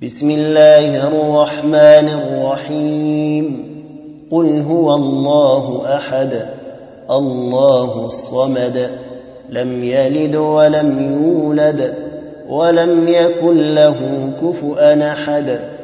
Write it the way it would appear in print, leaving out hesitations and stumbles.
بسم الله الرحمن الرحيم قل هو الله أحد الله الصمد لم يلد ولم يولد ولم يكن له كفؤا أحد